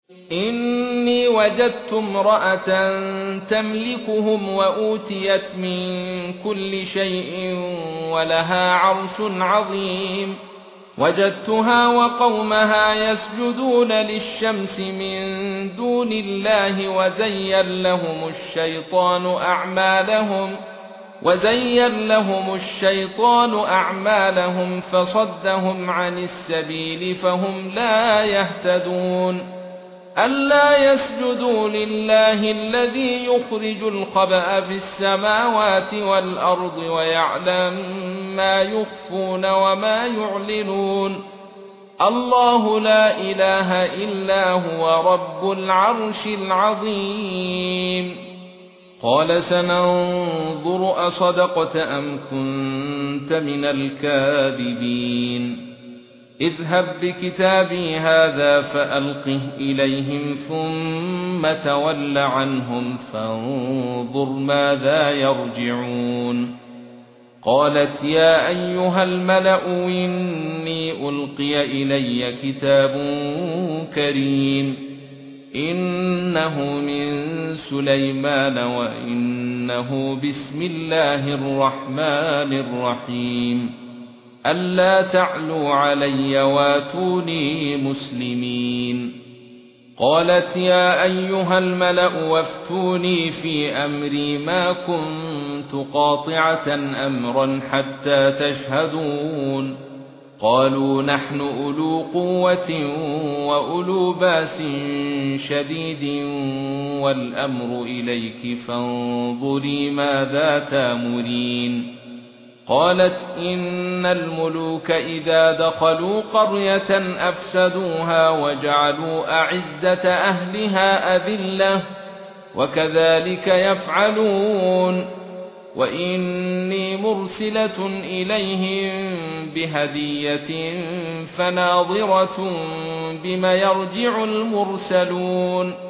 إني وجدت امرأة تملكهم وأوتيت من كل شيء ولها عرش عظيم وجدتها وقومها يسجدون للشمس من دون الله وزين لهم الشيطان أعمالهم فصدهم عن السبيل فهم لا يهتدون ألا يسجدوا لله الذي يخرج الخبأ في السماوات والأرض ويعلم ما يخفون وما يعلنون الله لا إله إلا هو رب العرش العظيم قال سننظر أصدقت أم كنت من الكاذبين اذهب بكتابي هذا فألقه إليهم ثم تول عنهم فانظر ماذا يرجعون قالت يا أيها الملأ إني ألقي إلي كتاب كريم إنه من سليمان وإنه بسم الله الرحمن الرحيم ألا تعلوا علي واتوني مسلمين قالت يا أيها الملأ وافتوني في أمري ما كنت قاطعة أمرا حتى تشهدون قالوا نحن أولو قوة وأولو باس شديد والأمر إليك فانظري ماذا تأمرين قالت إن الملوك إذا دخلوا قرية أفسدوها وجعلوا أعزة أهلها أذلة وكذلك يفعلون وإني مرسلة إليهم بهدية فناظرة بما يرجع المرسلون